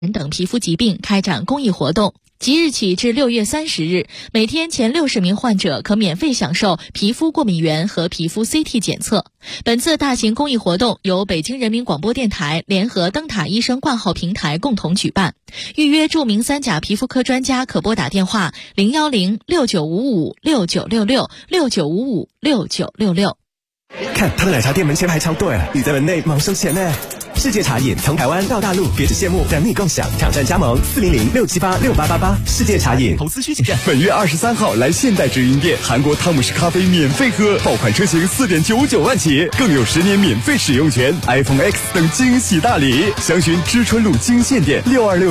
等皮肤疾病开展公益活动。即日起至6月30日，每天前60名患者可免费享受皮肤过敏原和皮肤 CT 检测。本次大型公益活动由北京人民广播电台联合灯塔医生挂号平台共同举办。预约著名3甲皮肤科专家可拨打电话010-6955-6966 看他的奶茶店门前排长队，你在门内忙收钱呢。世界茶饮从台湾到大陆，别只羡慕，让你共享。挑战加盟400-678-6888。世界茶饮，投资需谨慎。 本月23号来现代直营店，韩国汤姆士咖啡免费喝，爆款车型4.99万起，更有10年免费使用权， iPhone X 等惊喜大礼。详询知春路金线店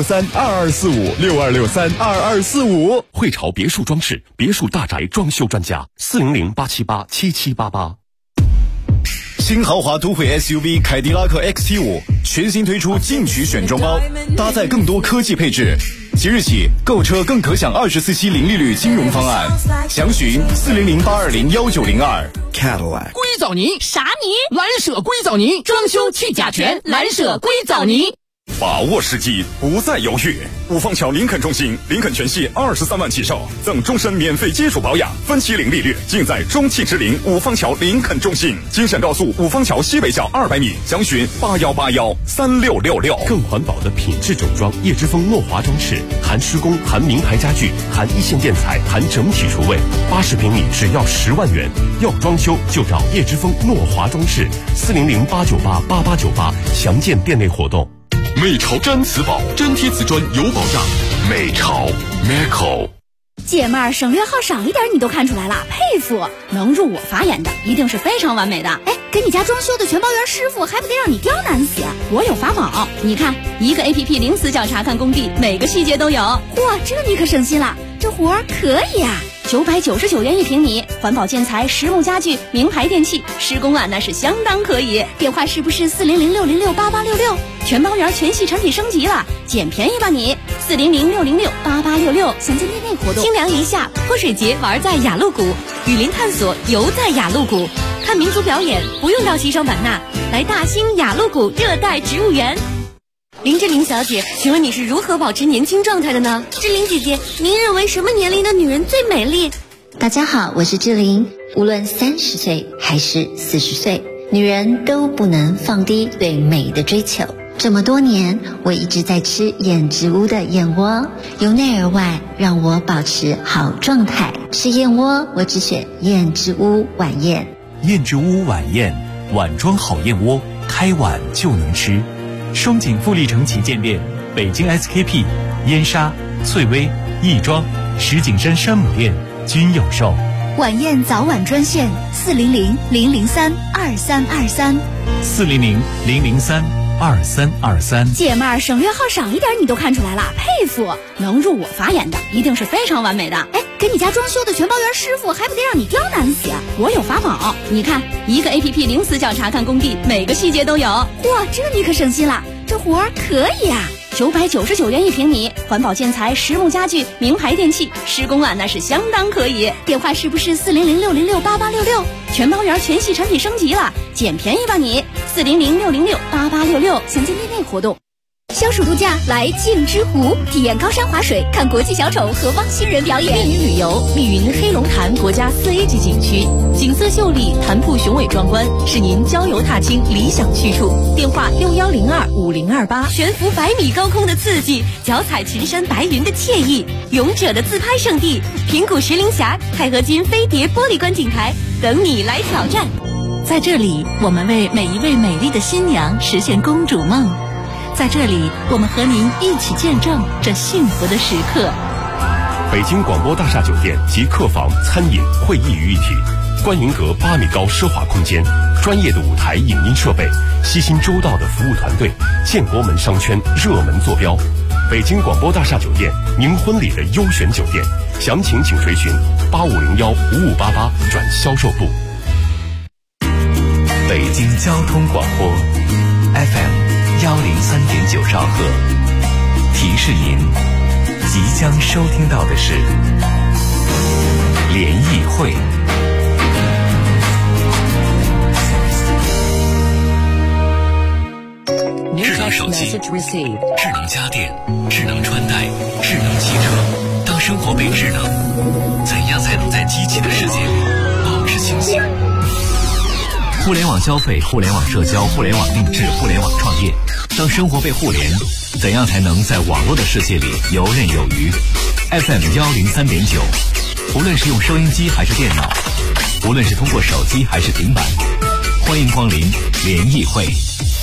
6263-2245，6263-2245。 汇潮别墅装饰，别墅大宅装修专家，400-878-7788。 新豪华都会 SUV 凯迪拉克 XT5 全新推出进取选装包，搭载更多科技配置。即日起购车更可享24期零利率金融方案，详询400-820-1902。 Cadillac 硅藻泥啥泥？ 蓝舍硅藻泥，装修去甲醛，蓝舍硅藻泥。 把握时机，不再犹豫。五方桥林肯中心，林肯全系23万起售，赠终身免费基础保养，分期零利率，尽在中汽之林五方桥林肯中心。京沈高速五方桥西北角200米，详询81813666。 更环保的品质整装，叶之峰诺华装饰，含施工，含名牌家具，含一线建材，含整体厨卫，80平米只要10万元。要装修就找叶之峰诺华装饰，400-898-8898，详见店内活动。 美潮毡瓷宝，粘贴瓷砖有保障。美潮 Meco。 姐妹儿，省略号少一点你都看出来了，佩服！能入我法眼的一定是非常完美的。哎，给你家装修的全包员师傅还不得让你刁难死？我有法宝，你看一个 APP 零死角查看工地，每个细节都有。嚯，这你可省心了，这活儿可以啊！999元1平米，环保建材、实木家具、名牌电器，施工啊那是相当可以。电话是不是400-606-8866？全包园全系产品升级了，捡便宜吧你！400-606-8866，详见店内活动。清凉一下，泼水节玩在雅鹿谷，雨林探索游在雅鹿谷，看民族表演不用到西双版纳，来大兴雅鹿谷热带植物园。林志玲小姐，请问你是如何保持年轻状态的呢？志玲姐姐，您认为什么年龄的女人最美丽？ 大家好，我是志玲。无论30岁还是40岁，女人都不能放低对美的追求。这么多年，我一直在吃燕之屋的燕窝，由内而外让我保持好状态。吃燕窝，我只选燕之屋晚宴。 燕之屋晚宴，碗装好燕窝，开碗就能吃。双井富力城旗舰店、北京 SKP、燕莎、翠微、亦庄、石景山山姆店均有售。 晚宴早晚专线400-003-2323 400-003-2323。 姐妹儿，省略号少一点你都看出来了，佩服！能入我法眼的一定是非常完美的。哎，给你家装修的全包员师傅还不得让你刁难死？我有法宝，你看一个 APP 零死角查看工地，每个细节都有。嚯，这你可省心了，这活儿可以啊！999元1平米，环保建材、实木家具、名牌电器，施工啊那是相当可以。电话是不是400-606-8866？全包园全系产品升级了，捡便宜吧你！400-606-8866，详见店内活动。消暑度假来镜之湖，体验高山滑水，看国际小丑和汪星人表演。 密云旅游，密云黑龙潭国家4A 级景区，景色秀丽，潭瀑雄伟壮观，是您郊游踏青理想去处。电话6102-5028。 悬浮100米高空的刺激，脚踩群山白云的惬意，勇者的自拍圣地，平谷石林峡钛合金飞碟玻璃观景台，等你来挑战。 在这里，我们为每一位美丽的新娘实现公主梦。在这里，我们和您一起见证这幸福的时刻。 北京广播大厦酒店集客房、餐饮、会议于一体，观云阁8米高奢华空间，专业的舞台影音设备，悉心周到的服务团队，建国门商圈热门坐标。北京广播大厦酒店，您婚礼的优选酒店，详情请垂询8501-5588转销售部。 北京交通广播 FM103.9兆赫，提示您即将收听到的是联谊会。 智能手机、智能家电、智能穿戴、智能汽车。当生活被智能，怎样才能在机器的世界里保持清醒？互联网消费、互联网社交、互联网定制、互联网创业。当生活被互联，怎样才能在网络的世界里游刃有余？ FM 103.9，无论是用收音机还是电脑，无论是通过手机还是平板，欢迎光临联谊会。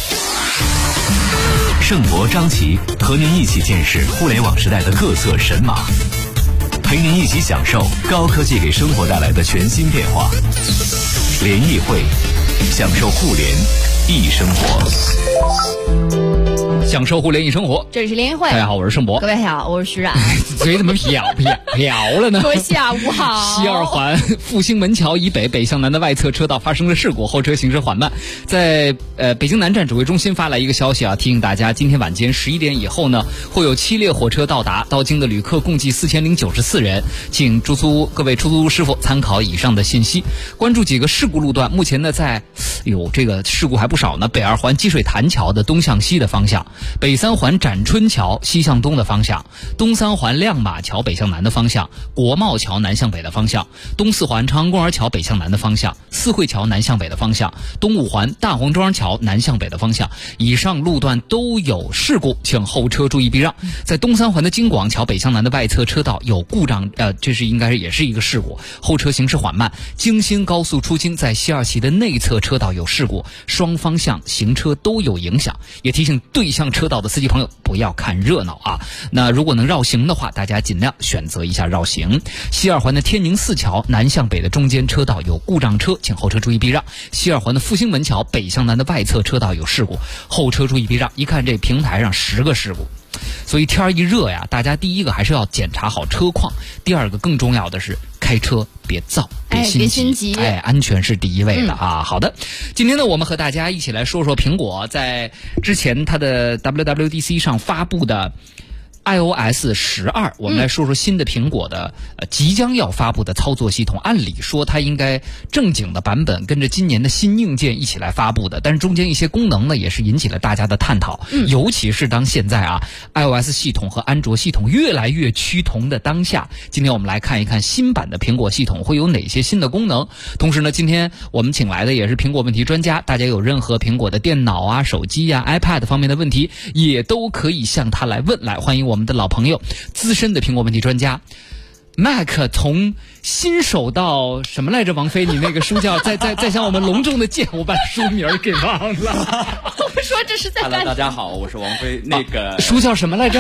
盛博、张琪和您一起见识互联网时代的各色神马，陪您一起享受高科技给生活带来的全新变化。联谊会，享受互联易生活。 享受互联易生活， 这里是联谊会。 大家好，我是盛博。 各位好，我是徐冉。 嘴怎么飘了呢？ 各位下午好。 西二环复兴门桥以北北向南的外侧车道发生了事故，后车行驶缓慢。在北京南站指挥中心发来一个消息啊，提醒大家，今天晚间11点以后呢，会有7列火车到达，到京的旅客共计4094人，请各位出租师傅参考以上的信息，关注几个事故路段。目前呢，这个事故还不少呢，北二环积水潭桥的东向西的方向，北三环展春桥西向东的方向，东三环亮马桥北向南的方向，国贸桥南向北的方向，东四环长安公园桥北向南的方向，四惠桥南向北的方向，东五环大黄庄桥南向北的方向。以上路段都有事故，请后车注意避让。在东三环的京广桥北向南的外侧车道有故障，这是应该也是一个事故，后车行驶缓慢。京新高速出京在西二旗的内侧车道有事故，双方向行车都有影响，也提醒对向车道的司机朋友不要看热闹啊。那如果能绕行的话，大家尽量选择一下绕行。西二环的天宁寺桥南向北的中间车道有故障车，请后车注意避让。西二环的复兴门桥北向南的外侧车道有事故，后车注意避让。一看这平台上10个事故，所以天一热呀，大家第一个还是要检查好车况，第二个更重要的是开车别躁，别心急，安全是第一位的啊。好的，今天呢，我们和大家一起来说说苹果在之前它的 WWDC 上发布的iOS 12，我们来说说新的苹果的即将要发布的操作系统。按理说它应该正经的版本跟着今年的新硬件一起来发布的，但是中间一些功能呢也是引起了大家的探讨。尤其是当现在iOS 系统和安卓系统越来越趋同的当下，今天我们来看一看新版的苹果系统会有哪些新的功能。同时呢，今天我们请来的也是苹果问题专家，大家有任何苹果的电脑手机iPad 方面的问题也都可以向他来问。来，欢迎我们的老朋友，资深的苹果问题专家 Mac， 从新手到什么来着？王菲，你那个书叫再向我们隆重的介，我把书名给忘了。 我说这是在干。 大家好，我是王菲。那个书叫什么来着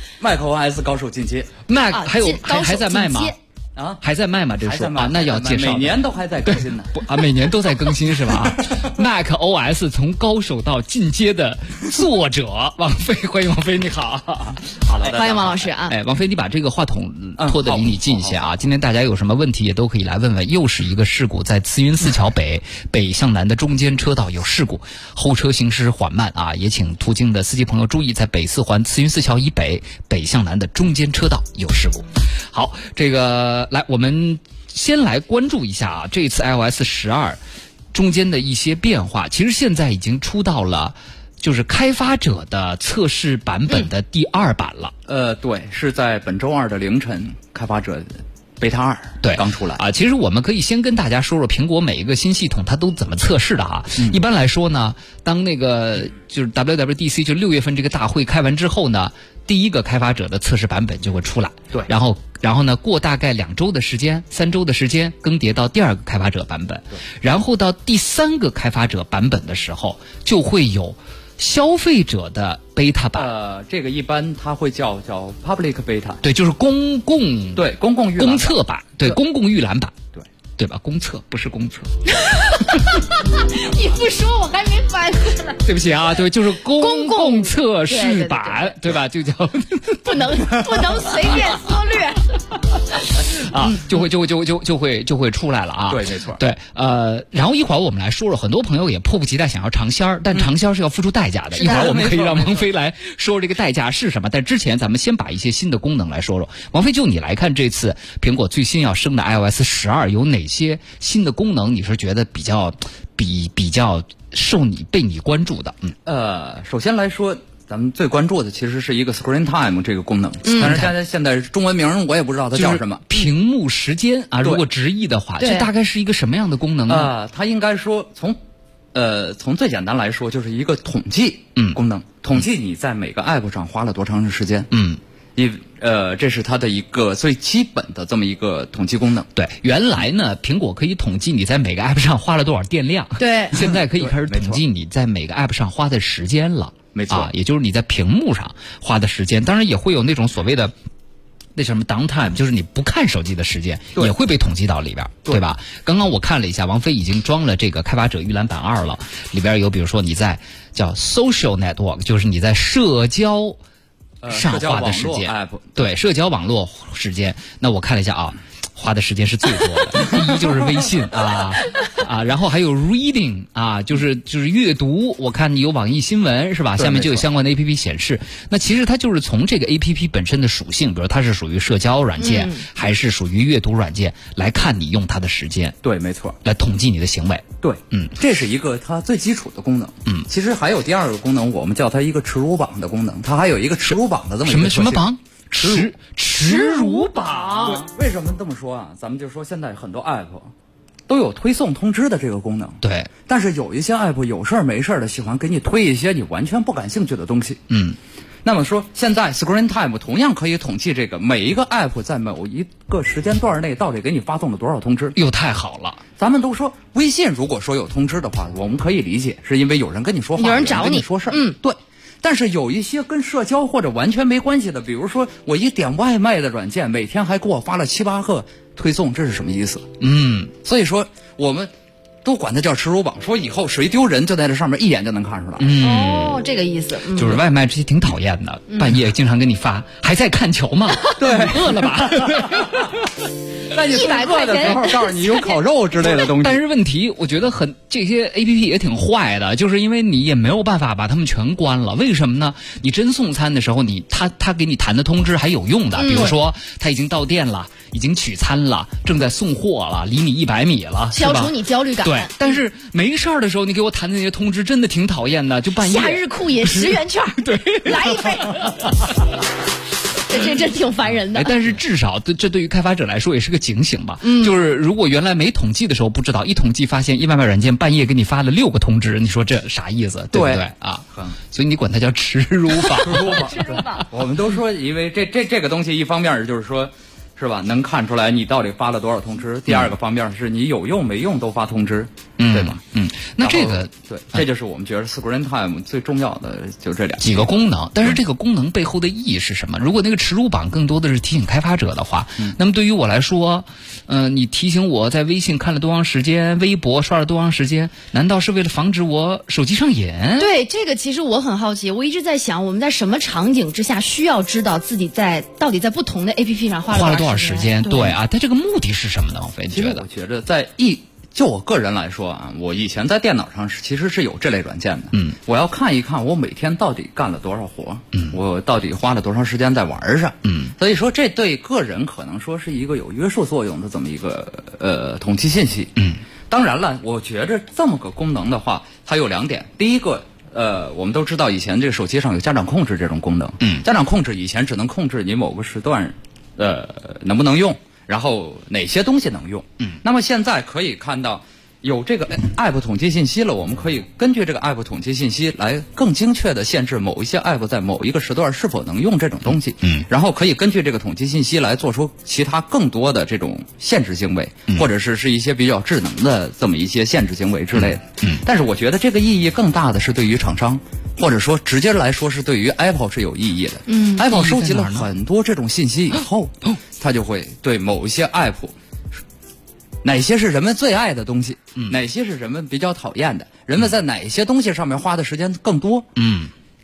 ？macOS 高手进阶。 Mac 还在卖吗？还在卖吗？这书那要介绍， 每年都还在更新呢。 每年都在更新是吧？Mac OS 从高手到进阶的作者王菲，欢迎王菲，你好。 好的， 欢迎王老师啊。 王菲，你把这个话筒拖得离你近一些啊。今天大家有什么问题也都可以来问问。又是一个事故，在慈云寺桥北向南的中间车道有事故，后车行驶缓慢啊，也请途经的司机朋友注意，在北四环慈云寺桥以北向南的中间车道有事故。好，这个来，我们先来关注一下这次 iOS 12中间的一些变化。其实现在已经出到了就是开发者的测试版本的第2版了。 对，是在本周2的凌晨，开发者Beta 2 对刚出来啊。其实我们可以先跟大家说说苹果每一个新系统它都怎么测试的一般来说呢，当那个就是 WWDC 就6月份这个大会开完之后呢，第一个开发者的测试版本就会出来。 对， 然后呢，过大概2周的时间、3周的时间，更迭到第2个开发者版本。然后到第3个开发者版本的时候，就会有消费者的 beta 版。 这个一般它会叫 public beta。 对，就是公共预览公测版。对，公共预览版。对吧？公测不是公测。 你不说我还没反应呢。 对不起啊，对，就是公共测试版，对吧？就叫不能随便缩略。 啊，就会出来了啊。 对，没错。 对，然后一会儿我们来说说，很多朋友也迫不及待想要尝鲜儿，但尝鲜儿是要付出代价的。一会儿我们可以让王菲来说这个代价是什么。但之前咱们先把一些新的功能来说说。王菲，就你来看，这次苹果最新要升的 iOS 12有哪些新的功能？你是觉得比较被你关注的？ 首先来说，咱们最关注的其实是一个 Screen Time 这个功能，但是现在中文名我也不知道它叫什么。 屏幕时间啊，如果直译的话，这大概是一个什么样的功能呢？ 它应该说从最简单来说，就是一个统计功能，统计你在每个 app 上花了多长时间。这是它的一个最基本的这么一个统计功能。 对，原来呢，苹果可以统计你在每个 app 上花了多少电量。 对， 现在可以开始统计你在每个 app 上花的时间了。 没错， 也就是你在屏幕上花的时间。当然也会有那种所谓的那什么 downtime， 就是你不看手机的时间也会被统计到里边，对吧？刚刚我看了一下，王菲已经装了这个开发者预览版2了，里边有比如说你在叫 social network， 就是你在社交上花的时间，对，社交网络时间。那我看了一下啊，花的时间是最多的。第一就是微信然后还有 reading 就是阅读。我看你有网易新闻是吧？下面就有相关的 APP 显示。那其实它就是从这个 APP 本身的属性，比如它是属于社交软件，还是属于阅读软件，来看你用它的时间。 对，没错， 来统计你的行为。 对，这是一个它最基础的功能。其实还有第二个功能，我们叫它一个耻辱榜的功能。它还有一个耻辱榜的这么一个什么榜？耻辱榜。 对，为什么这么说啊？咱们就说现在很多 app 都有推送通知的这个功能。 对， 但是有一些 app 有事儿没事儿的喜欢给你推一些你完全不感兴趣的东西。那么说，现在 Screen Time 同样可以统计这个每一个 app 在某一个时间段内到底给你发送了多少通知。 又太好了！ 咱们都说微信如果说有通知的话，我们可以理解，是因为有人跟你说话， 有人找你说事儿。对。但是有一些跟社交或者完全没关系的，比如说我一点外卖的软件，每天还给我发了7、8个推送，这是什么意思？所以说我们都管它叫耻辱榜，说以后谁丢人就在这上面一眼就能看出来。 这个意思。 就是外卖这些挺讨厌的，半夜经常给你发，还在看球吗？ 对， 饿了吧？ 在你100块的时候告诉你有烤肉之类的东西。 但是问题，我觉得这些 APP 也挺坏的，就是因为你也没有办法把它们全关了。为什么呢？你真送餐的时候，他给你弹的通知还有用的，比如说他已经到店了，已经取餐了，正在送货了，离你100米了， 消除你焦虑感。 对，但是没事儿的时候，你给我弹的那些通知真的挺讨厌的，就半夜。 夏日酷野10元券， 对， 来一杯。这真挺烦人的。 但是至少这对于开发者来说也是个警醒吧。就是如果原来没统计的时候不知道，一统计发现外卖软件半夜给你发了6个通知，你说这啥意思？对不对啊？所以你管它叫耻辱榜。 耻辱榜。 我们都说，因为这个东西，一方面就是说，是吧？能看出来你到底发了多少通知。第二个方面是你有用没用都发通知，对吧？ 那这个对，这就是我们觉得 Screen Time 最重要的就这几个功能。但是这个功能背后的意义是什么？如果那个耻辱榜更多的是提醒开发者的话，那么对于我来说，你提醒我在微信看了多长时间，微博刷了多长时间，难道是为了防止我手机上瘾？ 对，这个其实我很好奇，我一直在想，我们在什么场景之下需要知道自己到底在不同的 APP 上花了多少时间？ 对啊，但这个目的是什么呢？王菲，你觉得？ 我觉得就我个人来说啊，我以前在电脑上其实是有这类软件的。我要看一看我每天到底干了多少活，我到底花了多长时间在玩上。所以说这对个人可能说是一个有约束作用的这么一个统计信息。当然了，我觉着这么个功能的话，它有2点。第一个，我们都知道以前这个手机上有家长控制这种功能。家长控制以前只能控制你某个时段，能不能用。然后哪些东西能用？那么现在可以看到有这个 app 统计信息了，我们可以根据这个 app 统计信息来更精确的限制某一些 app 在某一个时段是否能用这种东西。然后可以根据这个统计信息来做出其他更多的这种限制行为，或者是一些比较智能的这么一些限制行为之类的。但是我觉得这个意义更大的是对于厂商，或者说直接来说是对于 Apple 是有意义的。Apple 收集了很多这种信息以后，它就会对某一些 app， 哪些是人们最爱的东西，哪些是人们比较讨厌的，人们在哪些东西上面花的时间更多，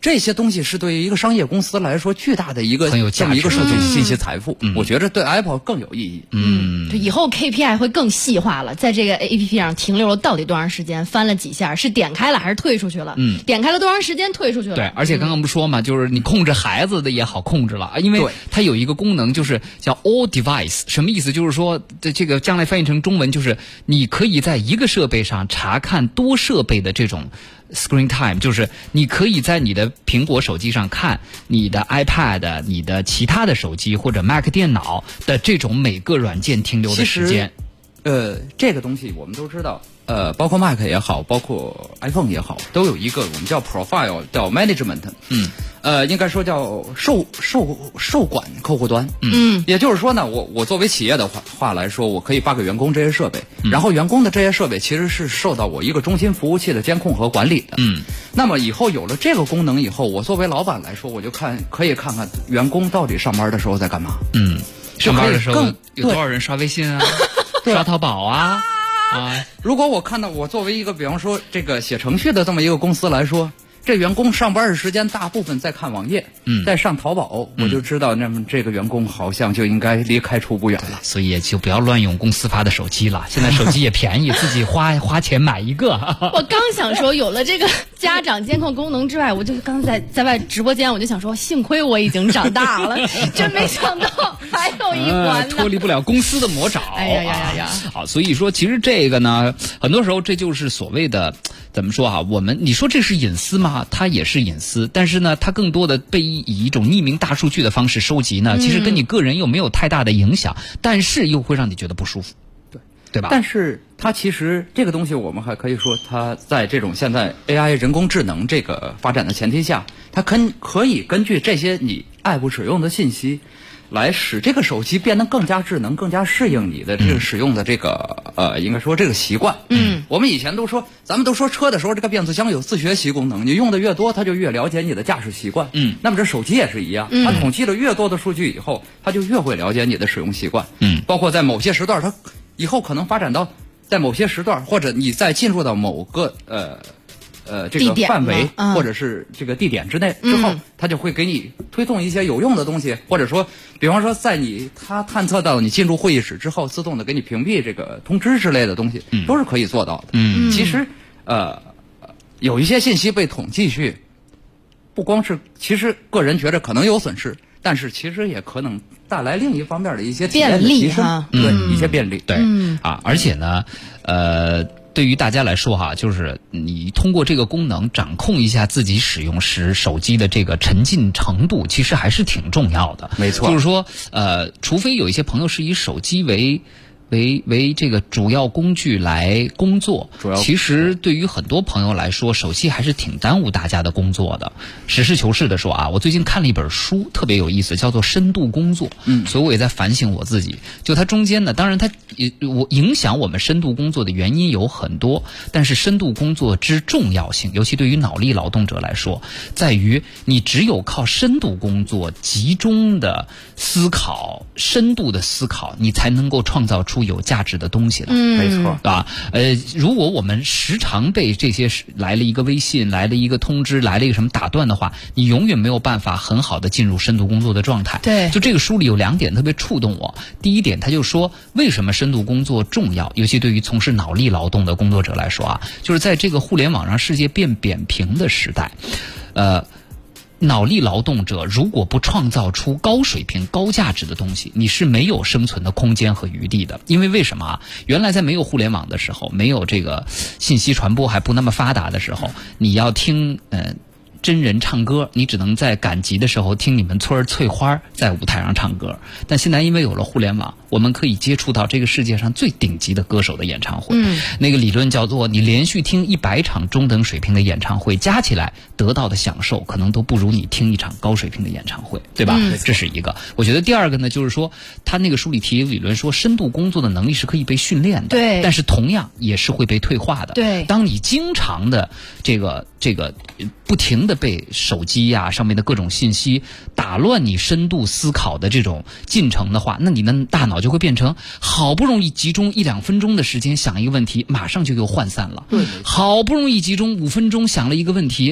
这些东西是对于一个商业公司来说巨大的一个很有这么一个数据信息财富，我觉得对 Apple 更有意义。 这以后 KPI 会更细化了，在这个 APP 上停留了到底多长时间，翻了几下，是点开了还是退出去了？点开了多长时间，退出去了？ 对，而且刚刚不说嘛，就是你控制孩子的也好控制了，因为它有一个功能就是叫 All Device， 什么意思？就是说这个将来翻译成中文就是你可以在一个设备上查看多设备的这种Screen Time， 就是你可以在你的苹果手机上看你的 iPad、你的其他的手机或者 Mac 电脑的这种每个软件停留的时间。 这个东西我们都知道，包括 Mac 也好，包括 iPhone 也好，都有一个我们叫 Profile， 叫 Management， 应该说叫受管客户端。也就是说呢，我作为企业的话来说，我可以发给员工这些设备，然后员工的这些设备其实是受到我一个中心服务器的监控和管理的。那么以后有了这个功能以后，我作为老板来说，我就可以看看员工到底上班的时候在干嘛。 上班的时候有多少人刷微信啊，刷淘宝啊。 如果我看到我作为一个比方说这个写程序的这么一个公司来说，这员工上班的时间大部分在看网页，在上淘宝，我就知道那么这个员工好像就应该离开出不远了。 所以也就不要乱用公司发的手机了，现在手机也便宜，自己花钱买一个。 我刚想说，有了这个家长监控功能之外，我就刚才在外直播间，我就想说，幸亏我已经长大了，真没想到还有一环呢， 脱离不了公司的魔爪。 哎呀！ 好，所以说其实这个呢，很多时候这就是所谓的怎么说啊？你说这是隐私吗？它也是隐私，但是呢，它更多的被以一种匿名大数据的方式收集呢，其实跟你个人又没有太大的影响，但是又会让你觉得不舒服，对吧？ 但是它其实这个东西，我们还可以说，它在这种现在 AI 人工智能这个发展的前提下，它可以根据这些你爱不使用的信息，来使这个手机变得更加智能，更加适应你的这个使用的这个应该说这个习惯。我们以前咱们都说车的时候，这个变速箱有自学习功能，你用的越多，它就越了解你的驾驶习惯。那么这手机也是一样，它统计了越多的数据以后，它就越会了解你的使用习惯。包括在某些时段，它以后可能发展到在某些时段，或者你再进入到某个这个范围或者是这个地点之内之后，它就会给你推送一些有用的东西，或者说比方说在它探测到你进入会议室之后，自动的给你屏蔽这个通知之类的东西，都是可以做到的。其实有一些信息被统计去，不光是其实个人觉得可能有损失，但是其实也可能带来另一方面的一些体验的提升，一些便利。 对而且呢对于大家来说哈，就是你通过这个功能掌控一下自己使用时手机的这个沉浸程度，其实还是挺重要的。 没错， 就是说除非有一些朋友是以手机为这个主要工具来工作，其实对于很多朋友来说，手机还是挺耽误大家的工作的。实事求是的说啊，我最近看了一本书，特别有意思，叫做《深度工作》。所以我也在反省我自己。就它中间呢，当然它影响我们深度工作的原因有很多，但是深度工作之重要性，尤其对于脑力劳动者来说，在于你只有靠深度工作、集中的思考、深度的思考，你才能够创造出有价值的东西了。 没错啊。如果我们时常被这些来了一个微信、来了一个通知、来了一个什么打断的话，你永远没有办法很好的进入深度工作的状态。 对， 就这个书里有2点特别触动我。第一点，他就说为什么深度工作重要，尤其对于从事脑力劳动的工作者来说啊，就是在这个互联网上世界变扁平的时代，脑力劳动者如果不创造出高水平、高价值的东西，你是没有生存的空间和余地的。因为为什么啊？原来在没有互联网的时候，没有这个信息传播还不那么发达的时候，你要听真人唱歌，你只能在赶集的时候听你们村翠花在舞台上唱歌。但现在因为有了互联网，我们可以接触到这个世界上最顶级的歌手的演唱会。那个理论叫做你连续听100场中等水平的演唱会，加起来得到的享受可能都不如你听一场高水平的演唱会，对吧？这是一个。我觉得第二个呢，就是说他那个书里提理论说，深度工作的能力是可以被训练的， 对， 但是同样也是会被退化的。 对， 当你经常的这个不停的被手机呀上面的各种信息打乱你深度思考的这种进程的话，那你的大脑就会变成好不容易集中1-2分钟的时间想一个问题，马上就又涣散了。好不容易集中5分钟想了一个问题，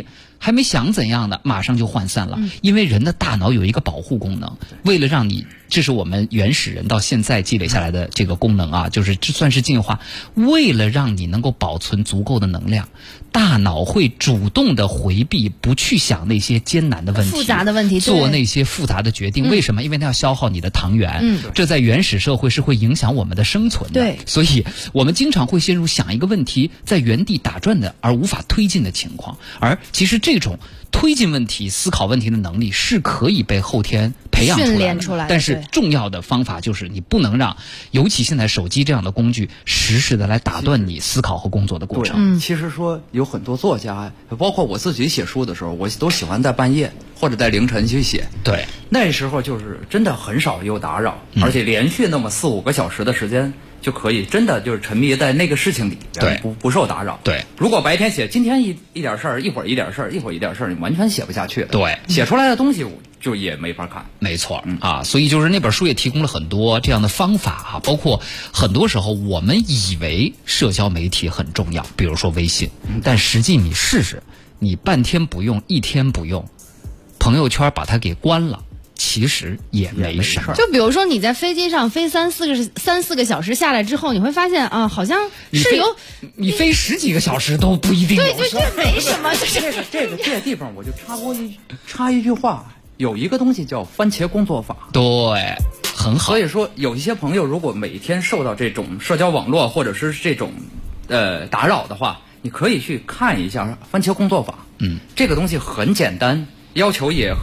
还没想怎样的，马上就涣散了。因为人的大脑有一个保护功能，为了让你，这是我们原始人到现在积累下来的这个功能啊，就是这算是进化。为了让你能够保存足够的能量，大脑会主动的回避，不去想那些艰难的问题、 复杂的问题， 做那些复杂的决定。为什么？因为它要消耗你的糖原，这在原始社会是会影响我们的生存的。 对， 所以我们经常会陷入想一个问题在原地打转的而无法推进的情况。而其实这种推进问题、思考问题的能力是可以被后天培养训练出来的。 但是重要的方法就是你不能让，尤其现在手机这样的工具，实时的来打断你思考和工作的过程。 其实说有很多作家，包括我自己写书的时候，我都喜欢在半夜或者在凌晨去写。 对， 那时候就是真的很少有打扰，而且连续那么4-5个小时的时间。就可以真的就是沉迷在那个事情里边，不受打扰。 对， 如果白天写，今天一点事儿，一会儿一点事儿，一会儿一点事儿，你完全写不下去的。 对， 写出来的东西就也没法看。 没错，所以就是那本书也提供了很多这样的方法啊，包括很多时候我们以为社交媒体很重要，比如说微信，但实际你试试，你半天不用，1天不用，朋友圈把它给关了。其实也没什么。 就比如说你在飞机上飞3-4个小时下来之后，你会发现啊，好像是有你飞10几个小时都不一定有事。 对，这没什么。 这个地方我就插一句话，有一个东西叫番茄工作法。 对，很好。 所以说有一些朋友如果每天受到这种社交网络或者是这种打扰的话，你可以去看一下番茄工作法。这个东西很简单，要求也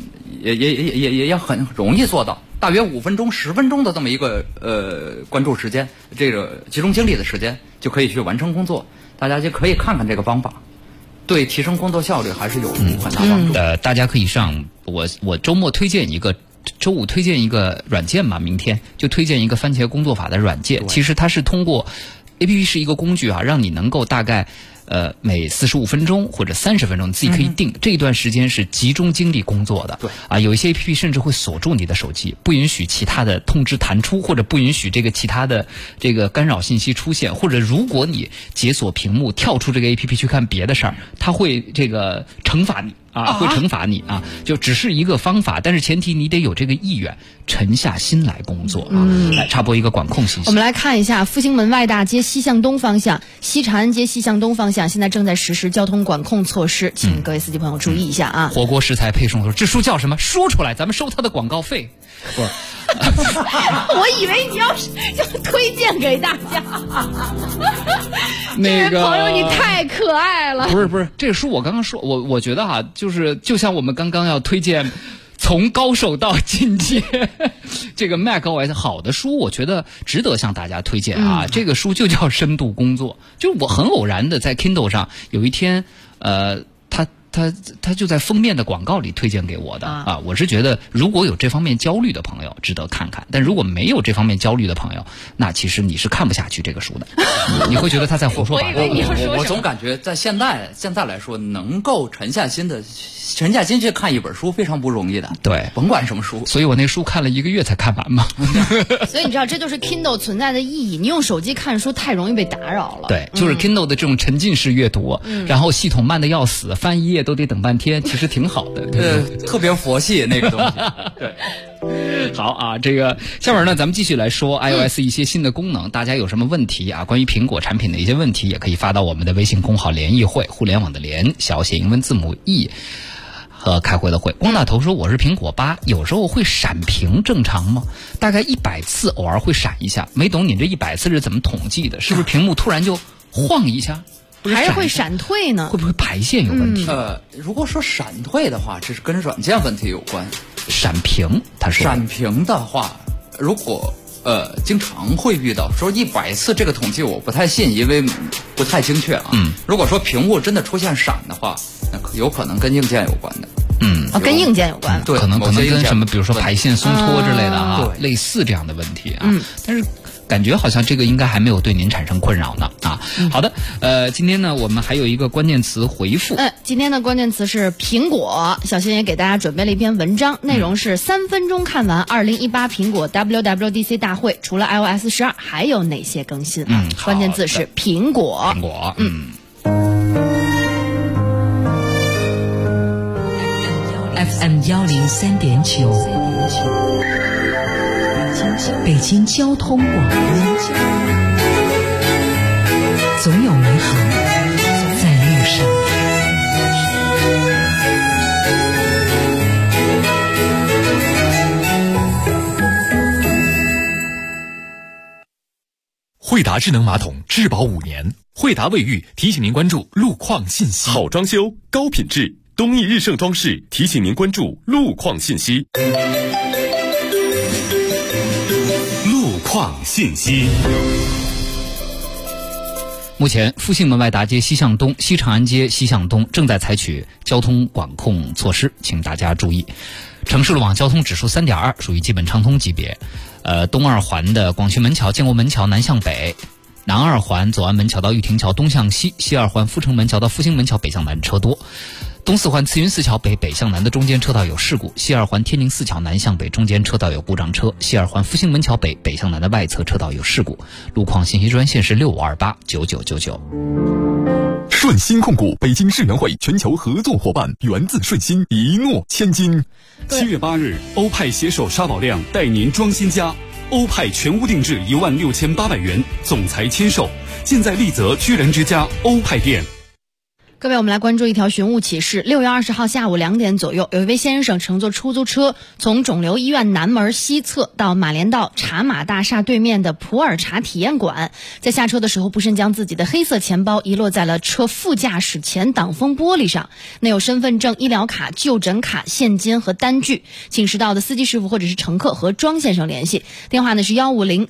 很容易做到，大约5分钟、10分钟的这么一个关注时间，这个集中精力的时间就可以去完成工作。大家就可以看看这个方法，对提升工作效率还是有很大帮助。 大家可以上我周末推荐一个，周5推荐一个软件嘛，明天就推荐一个番茄工作法的软件。其实它是通过 APP 是一个工具啊，让你能够大概每45分钟或者30分钟，你自己可以定这一段时间是集中精力工作的。 对啊，有一些 APP 甚至会锁住你的手机，不允许其他的通知弹出，或者不允许这个其他的这个干扰信息出现，或者如果你解锁屏幕跳出这个 APP 去看别的事儿，它会这个惩罚你。会惩罚你啊！就只是一个方法，但是前提你得有这个意愿，沉下心来工作啊！来插播一个管控信息。 我们来看一下复兴门外大街西向东方向、西长安街西向东方向，现在正在实施交通管控措施，请各位司机朋友注意一下啊！ 火锅食材配送说，这书叫什么？说出来，咱们收他的广告费。不是， 我以为你要推荐给大家。 那个朋友，你太可爱了。 不是，这个书我刚刚说，我觉得哈，就像我们刚刚要推荐从高手到进阶这个 macOS 好的书，我觉得值得向大家推荐啊。这个书就叫深度工作，就我很偶然的在 Kindle 上有一天，他就在封面的广告里推荐给我的啊。我是觉得如果有这方面焦虑的朋友值得看看，但如果没有这方面焦虑的朋友，那其实你是看不下去这个书的。你会觉得他在胡说八道。 我总感觉在现在来说，能够沉下心去看一本书非常不容易的。 对， 甭管什么书。 所以我那书看了1个月才看完嘛。 所以你知道这就是 Kindle 存在的意义。你用手机看书太容易被打扰了。 对，就是 Kindle 的这种沉浸式阅读，然后系统慢的要死，翻1页都得等半天，其实挺好的。 特别佛系那个东西。对。 好啊，这个下面呢，咱们继续来说 iOS 一些新的功能。大家有什么问题啊？关于苹果产品的一些问题，也可以发到我们的微信公号联谊会，互联网的联，小写英文字母 E 和开会的会。光大头说，我是苹果8，有时候会闪屏，正常吗？大概100次偶尔会闪一下，没懂你这100次是怎么统计的？是不是屏幕突然就晃一下？ 还是会闪退呢？ 会不会排线有问题？ 如果说闪退的话，这是跟软件问题有关。 闪屏，他说闪屏的话，如果经常会遇到，说100次这个统计我不太信，因为不太精确啊。如果说屏幕真的出现闪的话，那有可能跟硬件有关的。 跟硬件有关。 对，可能跟什么，比如说排线松脱之类的啊，类似这样的问题啊。但是感觉好像这个应该还没有对您产生困扰呢啊。好的，今天呢我们还有一个关键词回复。 今天的关键词是苹果。小新也给大家准备了一篇文章，内容是3分钟看完2018苹果 WWDC 大会，除了 iOS 12还有哪些更新啊？关键字是苹果。 FM 103.9，北京交通广播，总有美好在路上。 惠达智能马桶质保5年，惠达卫浴提醒您关注路况信息。 好装修，高品质，东益日盛装饰提醒您关注路况信息。 路况信息。 目前，复兴门外大街西向东、西长安街西向东正在采取交通管控措施，请大家注意。城市路网交通指数3.2，属于基本畅通级别。东二环的广渠门桥、建国门桥南向北，南二环左安门桥到玉亭桥东向西，西二环阜成门桥到复兴门桥北向南车多。东四环慈云寺桥北向南的中间车道有事故，西二环天宁寺桥南向北中间车道有故障车，西二环复兴门桥北向南的外侧车道有事故。路况信息专线是65289999。 顺鑫控股北京世园会全球合作伙伴，源自顺鑫，一诺千金。 7月8日，欧派携手沙宝亮带您装新家，欧派全屋定制16800元，总裁签售，现在丽泽居然之家欧派店。 各位，我们来关注一条寻物启事。6月20号下午2点左右，有一位先生乘坐出租车从肿瘤医院南门西侧到马连道茶马大厦对面的普洱茶体验馆，在下车的时候不慎将自己的黑色钱包遗落在了车副驾驶前挡风玻璃上，内有身份证、医疗卡、就诊卡、现金和单据。请识到的司机师傅或者是乘客和庄先生联系，电话呢是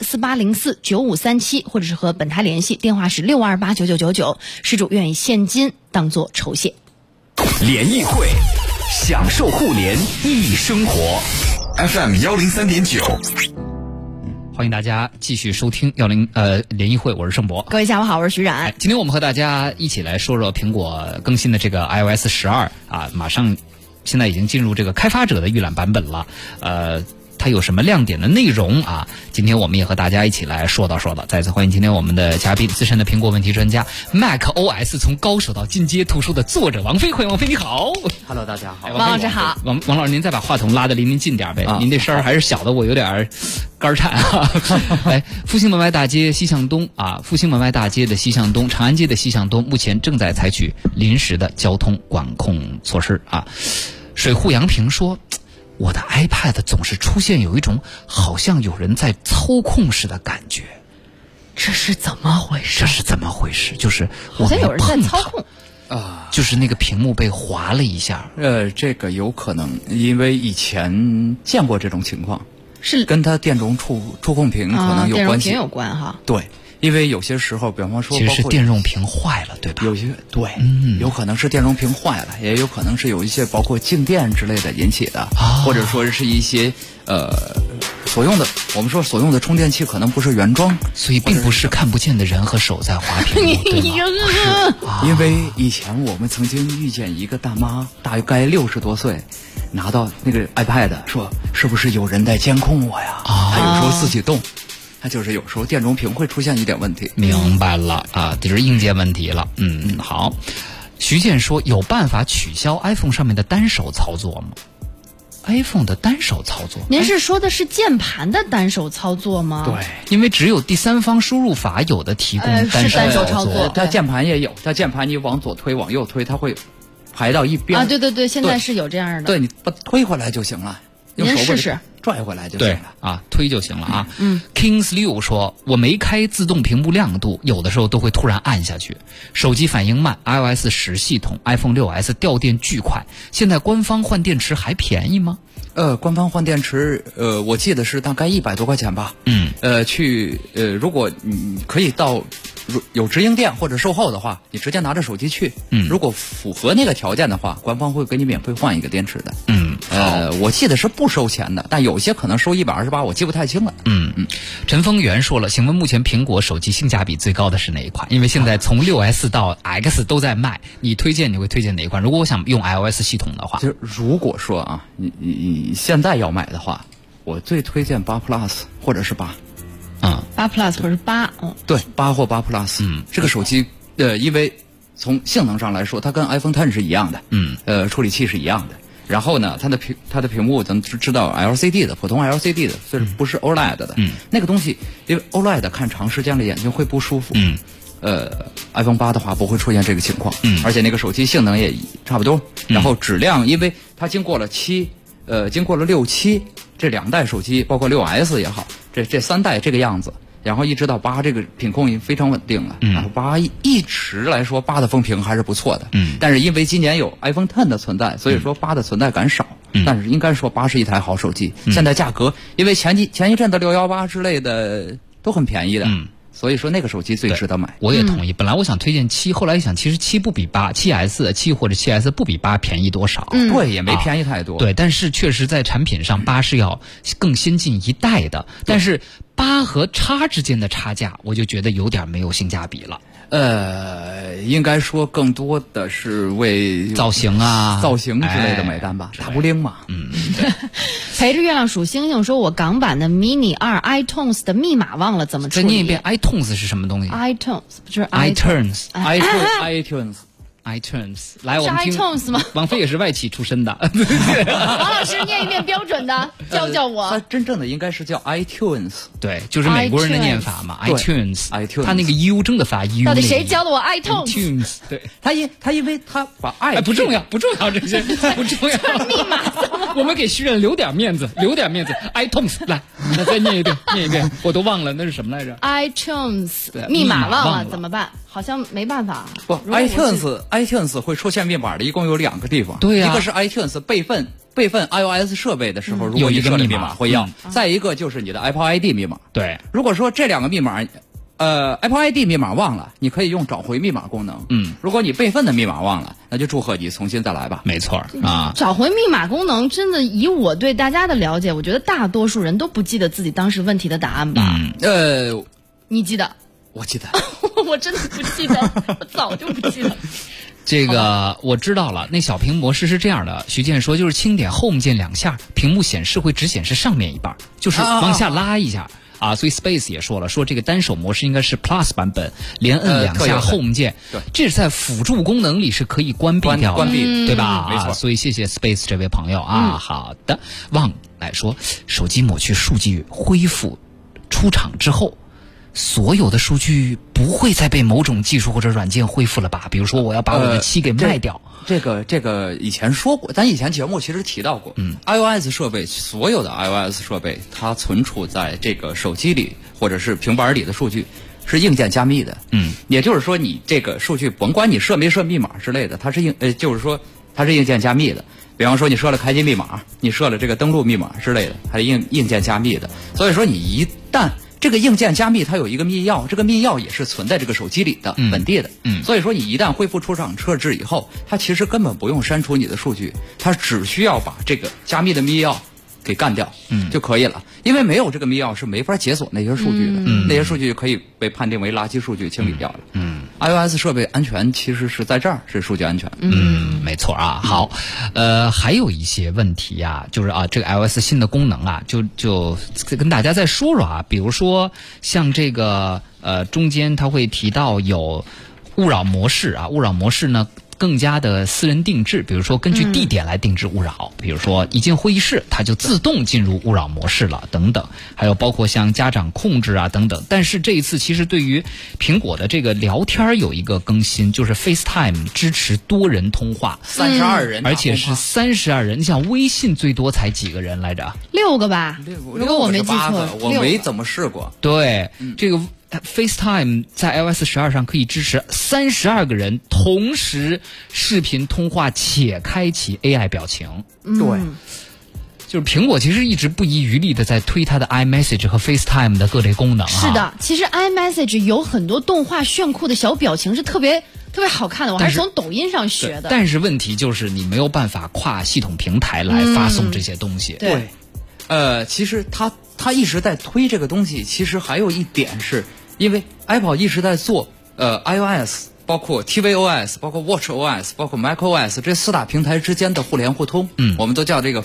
15048049537，或者是和本台联系，电话是65289999。失主愿以现金当作酬谢。 联谊会，享受互联易生活。FM 103.9， 欢迎大家继续收听联谊会，我是盛博。 各位下午好，我是徐冉。 今天我们和大家一起来说说苹果更新的这个 iOS 12啊，马上现在已经进入这个开发者的预览版本了。它有什么亮点的内容啊？今天我们也和大家一起来说道。再次欢迎今天我们的嘉宾，资深的苹果问题专家 macOS 从高手到进阶图书的作者王飞。欢迎王飞，你好。 Hello， 大家好。 王老师好。 王老师，您再把话筒拉得离您近点呗，您这声儿还是小的我有点肝颤啊。来，复兴门外大街西向东啊，复兴门外大街的西向东，长安街的西向东，目前正在采取临时的交通管控措施啊。水户洋平说，我的 iPad 总是出现有一种好像有人在操控似的感觉， 这是怎么回事？ 就是我好像有人在操控啊， 就是那个屏幕被划了一下。 这个有可能，因为以前见过这种情况， 是跟它电容触控屏可能有关系， 电容屏有关哈。 对。因为有些时候，比方说， 其实是电容屏坏了，对吧？ 有些对，有可能是电容屏坏了，也有可能是有一些包括静电之类的引起的，或者说是一些所用的，我们说所用的充电器可能不是原装， 所以并不是看不见的人和手在滑屏幕，对吗？ 因为以前我们曾经遇见一个大妈，大概60多岁，拿到那个 iPad 说，是不是有人在监控我呀？她有时候自己动。它就是有时候电容屏会出现一点问题。 明白了啊，这是硬件问题了。好。徐健说，有办法取消 iPhone 上面的单手操作吗？ iPhone 的单手操作， 您是说的是键盘的单手操作吗？ 对，因为只有第三方输入法有的提供单手操作， 它键盘也有，它键盘你往左推往右推，它会排到一边啊。对，现在是有这样的。 对，你把推回来就行了。 您试试拽回来就行了啊，推就行了啊。Kings Liu 说，我没开自动屏幕亮度，有的时候都会突然按下去，手机反应慢 ，iOS 10系统 iPhone 6s 掉电巨快。现在官方换电池还便宜吗？ 官方换电池，我记得是大概100多块钱吧。如果你可以到有直营店或者售后的话，你直接拿着手机去。如果符合那个条件的话，官方会给你免费换一个电池的。我记得是不收钱的，但有些可能收128，我记不太清了。 陈丰源说了，请问目前苹果手机性价比最高的是哪一款？因为现在从6S 到 X 都在卖，你会推荐哪一款？如果我想用 iOS 系统的话， 就如果说啊，你现在要买的话，我最推荐8 Plus 或者是8。 8 Plus 或者是8， 对，8或8 Plus。这个手机因为从性能上来说，它跟 iPhone X 是一样的，处理器是一样的。 然后呢，它的屏幕咱们知道 LCD 的，普通 LCD 的，所以不是 OLED 的。那个东西，因为 OLED 看长时间了眼睛会不舒服。iPhone 8的话不会出现这个情况。而且那个手机性能也差不多。然后质量，因为它经过了6、7这2代手机，包括6S 也好，这3代这个样子。然后一直到8，这个品控也非常稳定了。然后8一直来说8的风评还是不错的。但是因为今年有 iPhone X 的存在，所以说8的存在感少。但是应该说8是一台好手机。现在价格，因为前一阵的618之类的都很便宜的。所以说那个手机最值得买。 我也同意。本来我想推荐7，后来一想，其实7不比7或者7S不比8便宜多少。 对，也没便宜太多。 对，但是确实在产品上8是要更先进一代的。但是8和X之间的差价，我就觉得有点没有性价比了。 应该说更多的是为造型之类的买单吧，大不灵嘛。 陪着月亮数星星说，我港版的 Mini 2 iTunes 的密码忘了怎么处理。 再念一遍 iTunes 是什么东西 ？iTunes 不是 iTunes。 来，我们听 iTunes 吗？ 王菲也是外企出身的。 王老师念一遍标准的，教我。 它真正的应该是叫 iTunes， 对，就是美国人的念法嘛。iTunes， 他那个 U 真的发 U。 到底谁教的我 iTunes？ 对， 他因为他把不重要这些不重要。 密码我们给徐冉留点面子。iTunes， 来，再念一遍，我都忘了那是什么来着 ？iTunes 密码忘了怎么办？好像没办法。 不 ，iTunes 会出现密码的，一共有2个地方。 对呀， 一个是 iTunes 备份 iOS 设备的时候，如果你设的密码会要；再一个就是你的 Apple ID 密码。 对， 如果说这2个密码，Apple ID 密码忘了，你可以用找回密码功能。如果你备份的密码忘了，那就祝贺你重新再来吧。 没错啊， 找回密码功能真的，以我对大家的了解，我觉得大多数人都不记得自己当时问题的答案吧。你记得？ 我记得。 我真的不记得，我早就不记得。 这个我知道了，那小屏模式是这样的，徐健说就是轻点 Home 键2下，屏幕显示会只显示上面一半，就是往下拉一下。所以 Space 也说了，说这个单手模式应该是 Plus 版本，连摁2下 Home 键，这是在辅助功能里是可以关闭掉的， 关闭， 对吧？ 没错。 所以谢谢 Space 这位朋友啊。好的，旺来说，手机抹去数据恢复出厂之后，所有的数据不会再被某种技术或者软件恢复了吧？比如说我要把我的7给卖掉。 这个以前说过，咱以前节目其实提到过。iOS 设备，所有的 iOS 设备，它存储在这个手机里或者是平板里的数据是硬件加密的。也就是说，你这个数据甭管你设没设密码之类的，它是硬件加密的。比方说你设了开机密码，你设了这个登录密码之类的，它是硬件加密的。所以说你一旦这个硬件加密，它有一个密钥，这个密钥也是存在这个手机里的，本地的。所以说你一旦恢复出厂设置以后，它其实根本不用删除你的数据，它只需要把这个加密的密钥给干掉，就可以了。因为没有这个密钥是没法解锁那些数据的，那些数据可以被判定为垃圾数据，清理掉了。iOS 设备安全其实是在这儿，是数据安全。 没错啊。好，还有一些问题啊，就是这个 iOS 新的功能啊，就跟大家再说说啊，比如说像这个中间它会提到有勿扰模式啊，勿扰模式呢更加的私人定制，比如说根据地点来定制勿扰，比如说一进会议室它就自动进入勿扰模式了等等，还有包括像家长控制啊等等。但是这一次其实对于苹果的这个聊天有一个更新，就是 FaceTime 支持多人通话 ，32人， 而且是32人。你想微信最多才几个人来着 ？6个吧，如果我没记错， 我没怎么试过。 对，这个FaceTime 在 iOS 12上可以支持32个人同时视频通话且开启 AI 表情。 对， 就是苹果其实一直不遗余力的在推它的 iMessage 和 FaceTime 的各类功能。 是的，其实 iMessage 有很多动画炫酷的小表情是特别好看的，我还是从抖音上学的。 但是问题就是你没有办法跨系统平台来发送这些东西。 对， 其实它一直在推这个东西，其实还有一点是因为 Apple 一直在做iOS， 包括 tvOS， 包括 watchOS， 包括 macOS 这4大平台之间的互联互通。我们都叫这个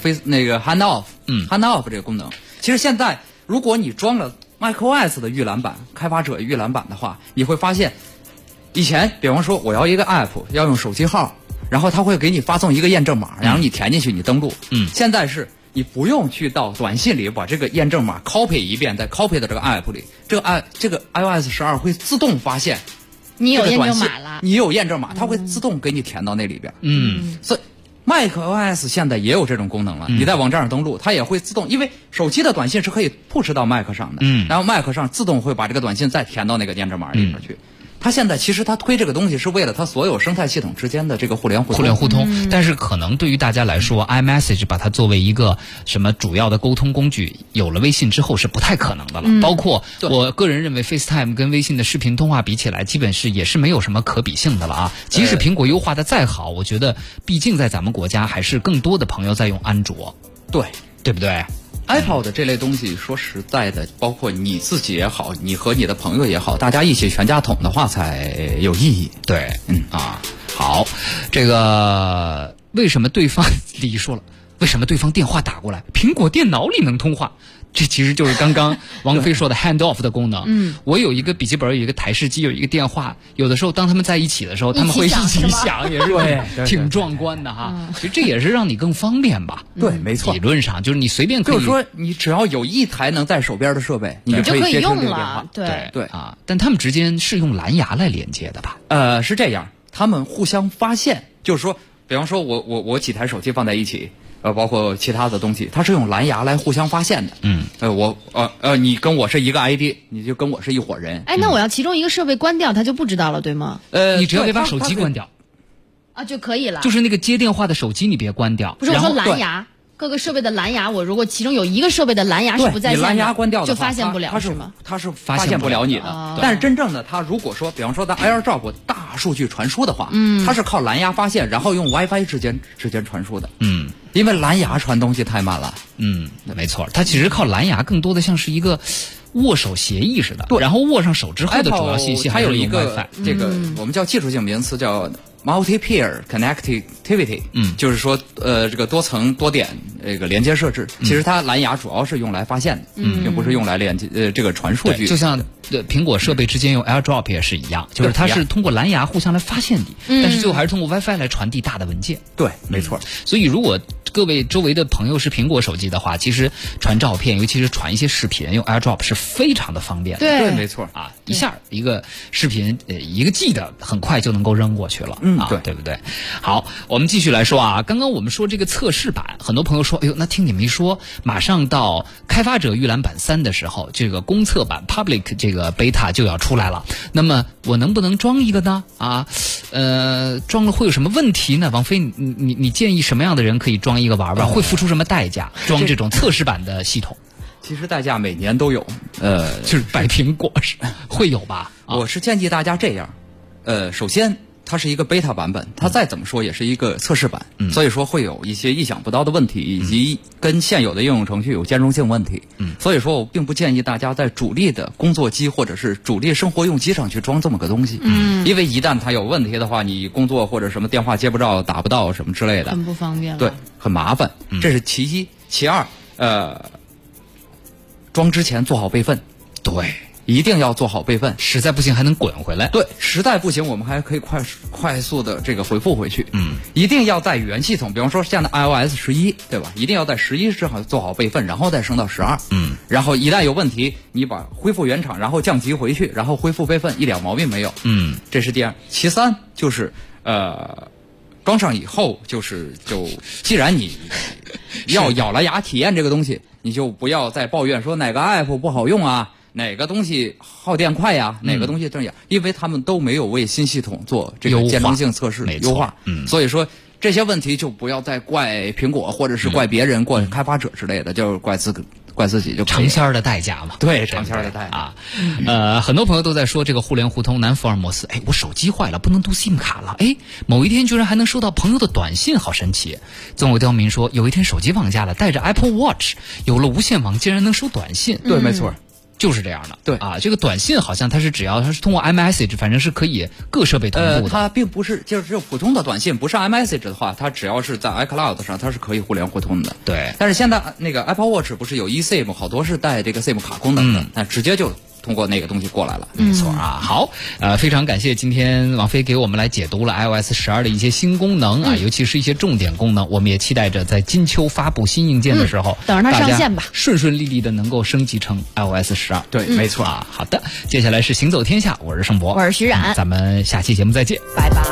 handoff 这个功能。其实现在如果你装了 macOS 的预览版，开发者预览版的话，你会发现以前比方说我要一个 app 要用手机号然后它会给你发送一个验证码，然后你填进去，你登录。现在是你不用去到短信里把这个验证码 copy 一遍，再 copy 到这个 app 里，这个 iOS 12会自动发现你有验证码了， 你有验证码，它会自动给你填到那里边。所以macOS 现在也有这种功能了，你在网站上登录，它也会自动，因为手机的短信是可以 push 到 Mac 上的，然后 Mac 上自动会把这个短信再填到那个验证码里边去。它现在其实它推这个东西是为了它所有生态系统之间的这个互联互通，但是可能对于大家来说，iMessage 把它作为一个什么主要的沟通工具，有了微信之后是不太可能的了。包括我个人认为 FaceTime 跟微信的视频通话比起来，基本也是没有什么可比性的了啊。即使苹果优化的再好，我觉得毕竟在咱们国家还是更多的朋友在用安卓，对不对 ？iPod 这类东西，说实在的，包括你自己也好，你和你的朋友也好，大家一起全家桶的话才有意义。 对，好，这个为什么对方李毅说了，为什么对方电话打过来，苹果电脑里能通话？这其实就是刚刚王菲说的 hand off 的功能。我有一个笔记本，有一个台式机，有一个电话，有的时候当他们在一起的时候，他们会一起响，也是挺壮观的哈。其实这也是让你更方便吧？ 对，没错。 理论上就是你随便可以， 就是说你只要有一台能在手边的设备，你就可以接听这个电话。 对啊，但他们之间是用蓝牙来连接的吧？ 是这样，他们互相发现，就是说，比方说我几台手机放在一起。包括其他的东西，它是用蓝牙来互相发现的。你跟我是一个 ID， 你就跟我是一伙人。 那我要其中一个设备关掉，他就不知道了，对吗？ 你只要别把手机关掉就可以了。 就是那个接电话的手机，你别关掉。 不是我说蓝牙，各个设备的蓝牙，我如果其中有一个设备的蓝牙是不在线的， 你蓝牙关掉的话， 就发现不了， 是吗？ 它是发现不了你的。但是真正的它，如果说，比方说在 AirDrop 大数据传输的话，它是靠蓝牙发现，然后用 WiFi 之间传输的。因为蓝牙传东西太慢了。 没错，它其实靠蓝牙更多的像是一个握手协议似的。然后握上手之后的主要信息还有一个这个我们叫技术性名词叫 multi-peer connectivity， 就是说这个多层多点这个连接设置，其实它蓝牙主要是用来发现的，并不是用来连接这个传数据。 就像苹果设备之间用 AirDrop 也是一样，就是它是通过蓝牙互相来发现你，但是最后还是通过 WiFi 来传递大的文件。 对，没错。 所以如果各位周围的朋友是苹果手机的话，其实传照片，尤其是传一些视频，用 AirDrop 是非常的方便的。 对，没错啊，一下一个视频一个 G 的很快就能够扔过去了。对不对？好，我们继续来说啊。刚刚我们说这个测试版，很多朋友说，哎呦，那听你们一说，马上到开发者预览版3的时候，这个公测版 Public 这个 Beta 就要出来了。那么我能不能装一个呢？装了会有什么问题呢？王飞，你建议什么样的人可以装一个玩玩？会付出什么代价？装这种测试版的系统？ 其实代价每年都有， 就是摆苹果是会有吧？ 我是建议大家这样，首先。它是一个 beta 版本，它再怎么说也是一个测试版，所以说会有一些意想不到的问题，以及跟现有的应用程序有兼容性问题。所以说我并不建议大家在主力的工作机或者是主力生活用机上去装这么个东西。因为一旦它有问题的话，你工作或者什么电话接不着、打不到什么之类的， 很不方便了。 对，很麻烦。这是其一，其二，装之前做好备份。 对。 一定要做好备份， 实在不行还能滚回来。 对，实在不行我们还可以快速的这个回复回去。一定要在原系统，比方说现在 iOS 11，对吧？一定要在11之后做好备份，然后再升到12。然后一旦有问题，你把恢复原厂，然后降级回去，然后恢复备份，一点毛病没有。这是第二。其三就是装上以后就既然你要咬了牙体验这个东西，你就不要再抱怨说哪个 app 不好用啊。哪个东西耗电快呀？哪个东西这样？因为他们都没有为新系统做这个兼容性测试优化，所以说这些问题就不要再怪苹果或者是怪别人、怪开发者之类的，就是怪自己就成仙的代价嘛。 对，成仙的代价啊。很多朋友都在说这个互联互通南福尔摩斯，我手机坏了不能读 SIM 卡了，某一天居然还能收到朋友的短信，好神奇。总有刁民说有一天手机忘家了，带着 Apple Watch 有了无线网，竟然能收短信。 对，没错。 就是这样的， 对啊，这个短信好像它是只要它是通过 iMessage， 反正是可以各设备同步的。 它并不是就是普通的短信，不是 iMessage 的话，它只要是在 iCloud 上，它是可以互联互通的。 对。 但是现在那个 Apple Watch 不是有 eSIM， 好多是带这个 SIM 卡功能的，直接就通过那个东西过来了。 没错啊。好，非常感谢今天王菲给我们来解读了 iOS 12的一些新功能啊，尤其是一些重点功能。我们也期待着在金秋发布新硬件的时候， 等着它上线吧， 顺顺利利的能够升级成 iOS 12。 对，没错啊。好的，接下来是行走天下，我是盛博， 我是徐冉， 咱们下期节目再见， 拜拜。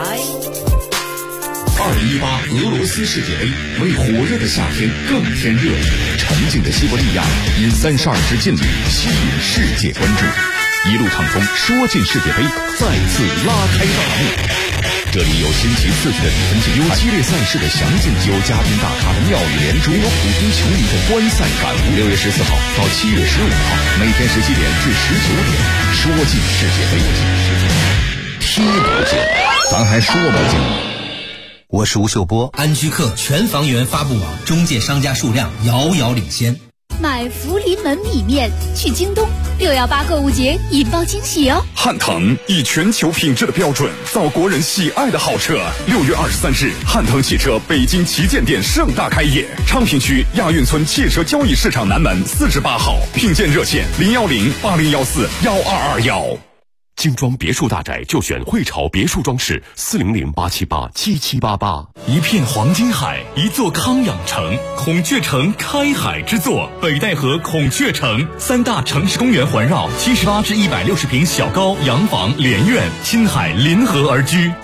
2018俄罗斯世界杯为火热的夏天更添热情，沉静的西伯利亚因32支劲旅吸引世界关注，一路畅通，说进世界杯再次拉开大幕。这里有新奇刺激的比分竞赛，有激烈赛事的详尽，有嘉宾大咖的妙语连珠，有普通球迷的观赛感悟。6月14号到7月15号，每天17点至19点，说进世界杯，踢不进，咱还说不进。 我是吴秀波，安居客全房源发布网中介商家数量遥遥领先。 买福临门米面去京东，618购物节引爆惊喜哦！ 汉腾以全球品质的标准造国人喜爱的好车。6月23日，汉腾汽车北京旗舰店盛大开业，昌平区亚运村汽车交易市场南门48号，品鉴热线010-8014-1221。 精装别墅大宅就选汇潮别墅装饰，400-878-7788。 一片黄金海，一座康养城，孔雀城开海之作，北戴河孔雀城，3大城市公园环绕，78至160平小高洋房连院，亲海临河而居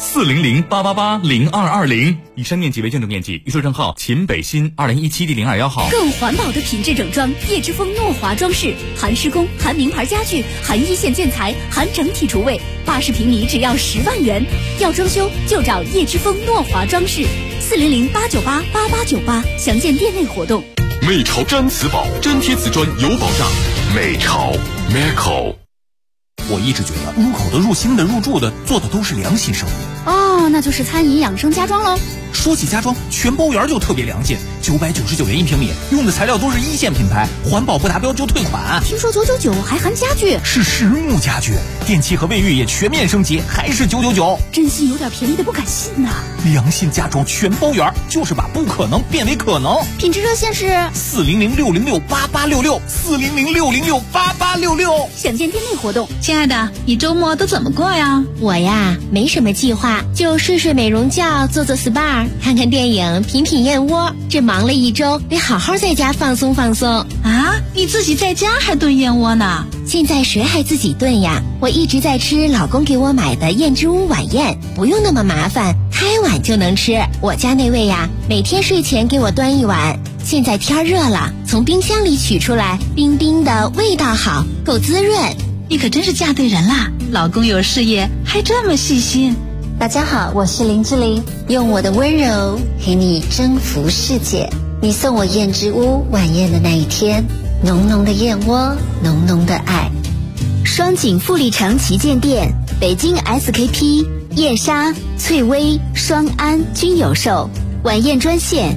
，400-888-0220。以上面积为建筑面积，预售证号秦北新2017第021号。 更环保的品质整装，叶之峰诺华装饰，含施工，含名牌家具，含一线建材，含整体厨卫，80平米只要10万元。要装修就找叶之峰诺华装饰，400-898-8898，详见店内活动。 美潮毡瓷宝，粘贴瓷砖有保障。美潮 Meco。 我一直觉得入口的、入心的、入住的做的都是良心生意。 哦，那就是餐饮养生家装喽。 说起家装，全包园就特别良心，999元1平米，用的材料都是一线品牌，环保不达标就退款。 听说999还含家具， 是实木家具，电器和卫浴也全面升级，还是999。 真心有点便宜的不敢信呐。 良心家装全包园，就是把不可能变为可能。 品质热线是 400-606-8866，400-606-8866。 详见店内活动。 亲爱的，你周末都怎么过呀？ 我呀，没什么计划，就睡睡美容觉，做做 SPA， 看看电影，品品燕窝。这忙了一周，得好好在家放松放松啊！你自己在家还炖燕窝呢？ 现在谁还自己炖呀？我一直在吃老公给我买的燕之屋晚宴，不用那么麻烦，开碗就能吃。我家那位呀，每天睡前给我端一碗。现在天热了，从冰箱里取出来，冰冰的，味道好，够滋润。 你可真是嫁对人啦，老公有事业还这么细心。 大家好，我是林志玲，用我的温柔陪你征服世界。你送我燕之屋晚宴的那一天，浓浓的燕窝，浓浓的爱。双井富力城旗舰店，北京 SKP、燕莎、翠微、双安均有售。晚宴专线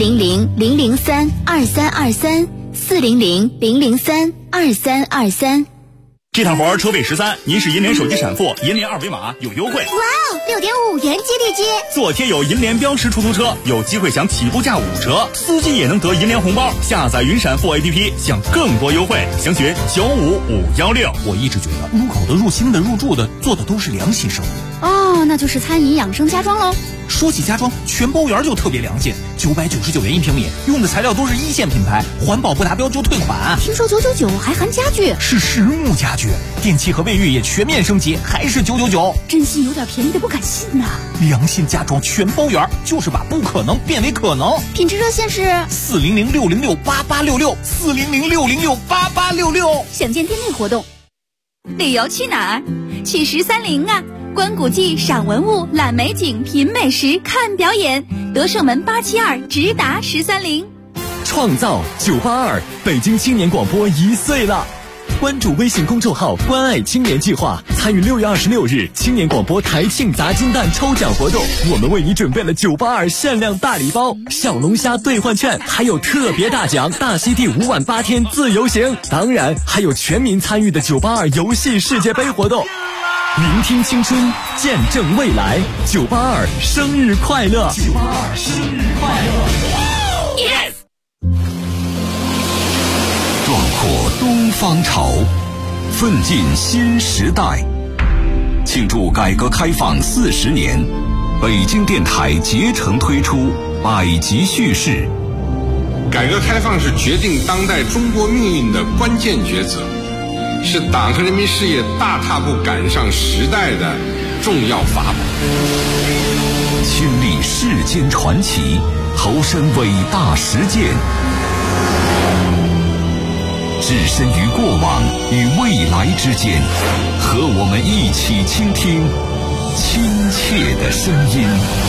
400-003-2323，400-003-2323。 这趟活车位13，您是银联手机闪付，银联二维码有优惠。 哇哦，6.5元接地接， 做贴有银联标识出租车，有机会享起步价5折，司机也能得银联红包。下载云闪付 APP， 享更多优惠，详询95516。 我一直觉得入口的、入心的、入住的做的都是良心生意。 哦，那就是餐饮养生家装喽。 说起家装，全包园就特别良心，999元1平米，用的材料都是一线品牌，环保不达标就退款。 听说999还含家具， 是实木家具，电器和卫浴也全面升级，还是999。 真心有点便宜的不敢信呐。 良心家装全包园，就是把不可能变为可能。 品质热线是 400-606-8866，400-606-8866。 详见店内活动。旅游去哪儿？去13陵啊！观古迹、赏文物、览美景、品美食、看表演，德胜门872直达13陵。 创造982，北京青年广播1岁了。关注微信公众号“关爱青年计划”，参与6月26日青年广播台庆砸金蛋抽奖活动。我们为你准备了982限量大礼包、小龙虾兑换券，还有特别大奖大溪地5晚8天自由行，当然还有全民参与的982游戏世界杯活动。聆听青春，见证未来，982生日快乐！982生日快乐 ！Yes。壮阔东方潮， 奋进新时代。庆祝改革开放40年，北京电台竭诚推出百集叙事。 改革开放是决定当代中国命运的关键抉择，是党和人民事业大踏步赶上时代的重要法宝。 亲历世间传奇，投身伟大实践，置身于过往与未来之间，和我们一起倾听亲切的声音。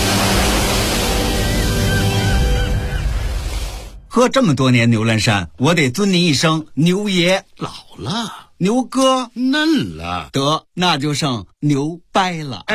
喝这么多年牛栏山，我得尊您一声牛爷。 老了， 牛哥嫩了， 得那就剩牛掰了。